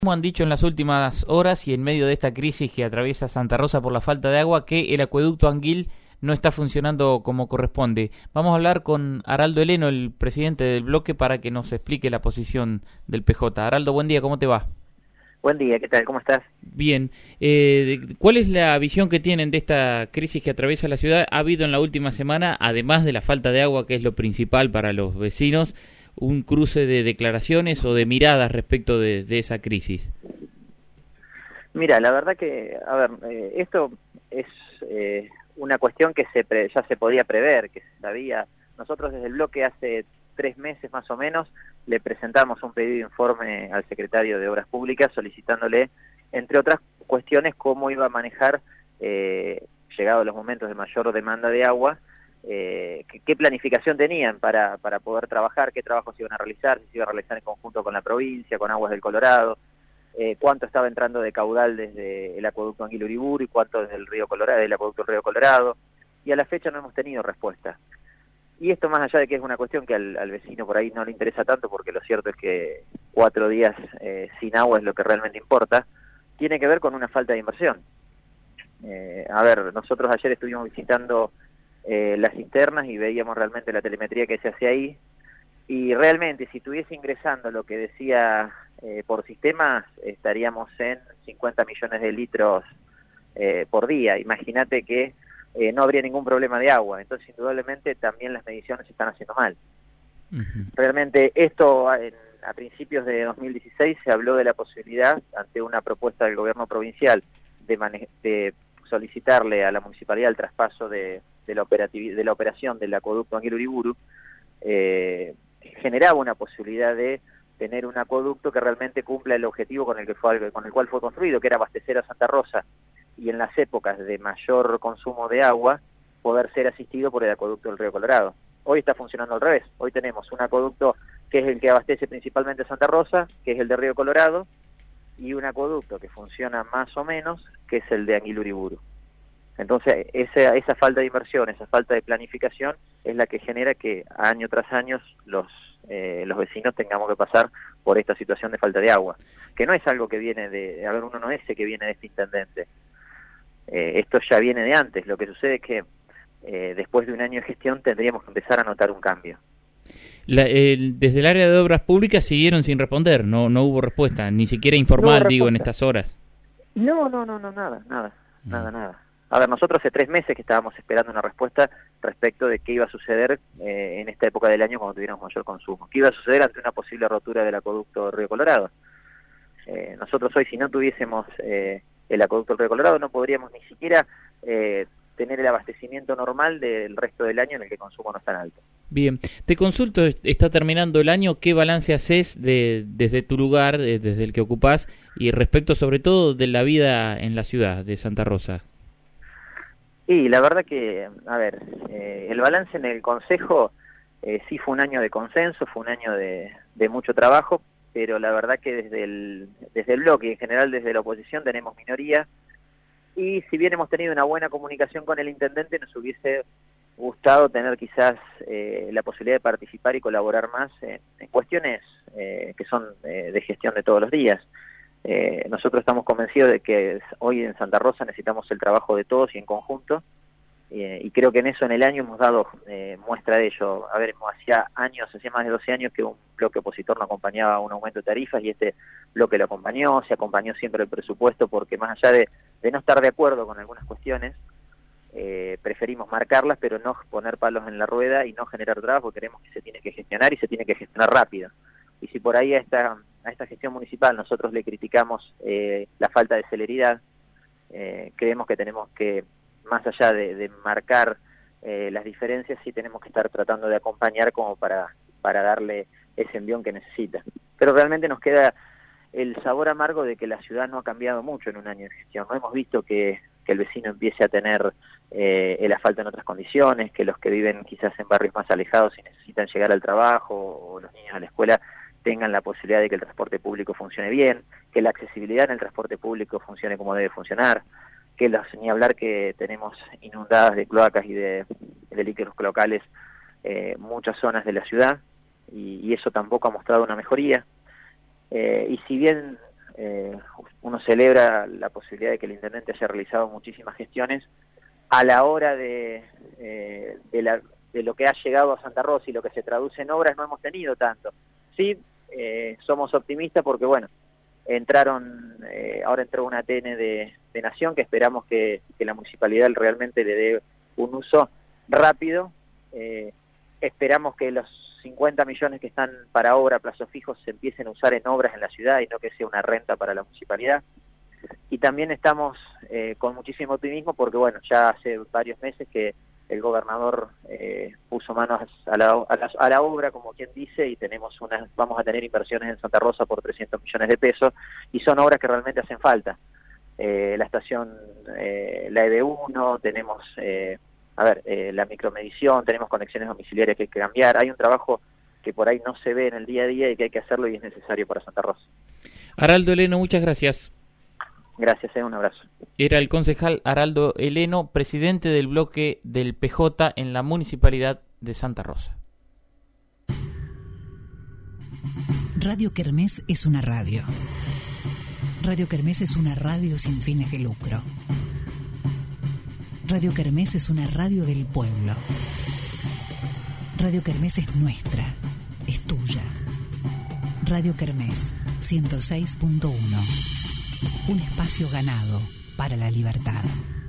Como han dicho en las últimas horas y en medio de esta crisis que atraviesa Santa Rosa por la falta de agua, que el acueducto Anguil no está funcionando como corresponde. Vamos a hablar con Araldo Heleno, el presidente del bloque, para que nos explique la posición del PJ. Araldo, buen día, ¿cómo te va? Buen día, ¿qué tal? ¿Cómo estás? Bien. ¿Cuál es la visión que tienen de esta crisis que atraviesa la ciudad? Ha habido en la última semana, además de la falta de agua, que es lo principal para los vecinos, un cruce de declaraciones o de miradas respecto de esa crisis. Mira, la verdad que, esto es una cuestión que ya se podía prever, que se sabía. Nosotros desde el bloque hace 3 meses más o menos le presentamos un pedido de informe al secretario de Obras Públicas solicitándole, entre otras cuestiones, cómo iba a manejar, llegados los momentos de mayor demanda de agua, qué planificación tenían para poder trabajar, qué trabajos iban a realizar, si se iba a realizar en conjunto con la provincia, con Aguas del Colorado, cuánto estaba entrando de caudal desde el acueducto Anguil Uriburu y cuánto desde el río Colorado, del acueducto del río Colorado, y a la fecha no hemos tenido respuesta. Y esto, más allá de que es una cuestión que al vecino por ahí no le interesa tanto, porque lo cierto es que 4 días sin agua es lo que realmente importa, tiene que ver con una falta de inversión. Nosotros ayer estuvimos visitando las cisternas y veíamos realmente la telemetría que se hacía ahí, y realmente si estuviese ingresando lo que decía por sistemas, estaríamos en 50 millones de litros por día. Imagínate que no habría ningún problema de agua, entonces indudablemente también las mediciones se están haciendo mal. Realmente esto a principios de 2016 se habló de la posibilidad, ante una propuesta del gobierno provincial, de solicitarle a la municipalidad el traspaso de la operación del acueducto Anguil Uriburu. Generaba una posibilidad de tener un acueducto que realmente cumpla el objetivo con el cual fue construido, que era abastecer a Santa Rosa, y en las épocas de mayor consumo de agua poder ser asistido por el acueducto del río Colorado. Hoy está funcionando al revés. Hoy tenemos un acueducto que es el que abastece principalmente a Santa Rosa, que es el de río Colorado, y un acueducto que funciona más o menos, que es el de Anguil Uriburu. Entonces, esa falta de inversión, esa falta de planificación es la que genera que año tras año los vecinos tengamos que pasar por esta situación de falta de agua, que no es algo que viene uno no es que viene de este intendente. Esto ya viene de antes. Lo que sucede es que después de un año de gestión tendríamos que empezar a notar un cambio. Desde el área de obras públicas siguieron sin responder, no hubo respuesta, ni siquiera informal, digo, en estas horas. No, nada. Nosotros hace 3 meses que estábamos esperando una respuesta respecto de qué iba a suceder en esta época del año cuando tuviéramos mayor consumo. ¿Qué iba a suceder ante una posible rotura del acueducto Río Colorado? Nosotros hoy, si no tuviésemos el acueducto del Río Colorado, no podríamos ni siquiera tener el abastecimiento normal del resto del año en el que el consumo no es tan alto. Bien, te consulto, está terminando el año, ¿qué balance haces desde tu lugar, desde el que ocupás, y respecto sobre todo de la vida en la ciudad de Santa Rosa? Y la verdad que, el balance en el Consejo sí fue un año de consenso, fue un año de mucho trabajo, pero la verdad que desde el bloque y en general desde la oposición tenemos minoría, y si bien hemos tenido una buena comunicación con el intendente, nos hubiese gustado tener quizás la posibilidad de participar y colaborar más en cuestiones que son de gestión de todos los días. Nosotros estamos convencidos de que hoy en Santa Rosa necesitamos el trabajo de todos y en conjunto, y creo que en eso en el año hemos dado muestra de ello. Hacía más de 12 años que un bloque opositor no acompañaba un aumento de tarifas, y este bloque lo acompañó, se acompañó siempre el presupuesto, porque más allá de no estar de acuerdo con algunas cuestiones, preferimos marcarlas, pero no poner palos en la rueda y no generar trabas, porque creemos que se tiene que gestionar y se tiene que gestionar rápido. Y si por ahí a esta gestión municipal nosotros le criticamos la falta de celeridad, creemos que tenemos que, más allá de marcar las diferencias, sí tenemos que estar tratando de acompañar como para darle ese envión que necesita. Pero realmente nos queda el sabor amargo de que la ciudad no ha cambiado mucho en un año de gestión. No hemos visto que el vecino empiece a tener el asfalto en otras condiciones, que los que viven quizás en barrios más alejados y necesitan llegar al trabajo, o los niños a la escuela, tengan la posibilidad de que el transporte público funcione bien, que la accesibilidad en el transporte público funcione como debe funcionar, que ni hablar que tenemos inundadas de cloacas y de líquidos locales muchas zonas de la ciudad, y eso tampoco ha mostrado una mejoría. Y si bien uno celebra la posibilidad de que el intendente haya realizado muchísimas gestiones. A la hora de lo que ha llegado a Santa Rosa y lo que se traduce en obras no hemos tenido tanto. Sí, somos optimistas porque, bueno, ahora entró una ATN de Nación que esperamos que la municipalidad realmente le dé un uso rápido. Esperamos que los 50 millones que están para obra a plazo fijo se empiecen a usar en obras en la ciudad y no que sea una renta para la municipalidad. Y también estamos con muchísimo optimismo porque, bueno, ya hace varios meses que el gobernador puso manos a la obra, como quien dice, y vamos a tener inversiones en Santa Rosa por 300 millones de pesos, y son obras que realmente hacen falta. La estación, la EB1, tenemos, la micromedición, tenemos conexiones domiciliarias que hay que cambiar. Hay un trabajo que por ahí no se ve en el día a día y que hay que hacerlo y es necesario para Santa Rosa. Araldo Heleno, muchas gracias. Gracias, un abrazo. Era el concejal Araldo Heleno, presidente del bloque del PJ en la Municipalidad de Santa Rosa. Radio Kermés es una radio. Radio Kermés es una radio sin fines de lucro. Radio Kermés es una radio del pueblo. Radio Kermés es nuestra, es tuya. Radio Kermés 106.1. Un espacio ganado para la libertad.